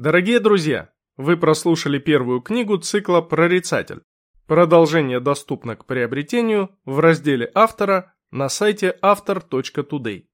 Дорогие друзья, вы прослушали первую книгу цикла «Прорицатель». Продолжение доступно к приобретению в разделе автора на сайте author.today.